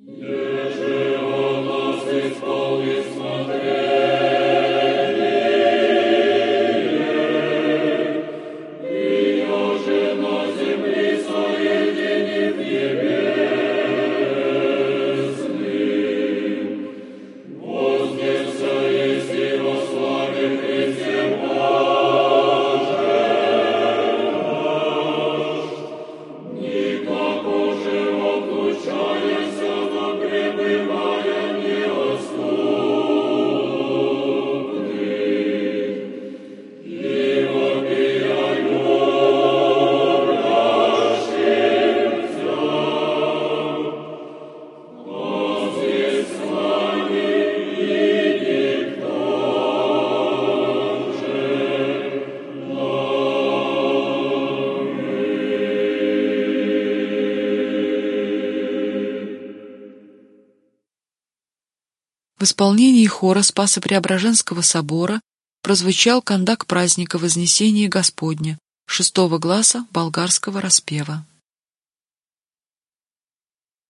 В исполнении хора Спасо-Преображенского собора прозвучал кандак праздника Вознесения Господня 6-го гласа болгарского распева.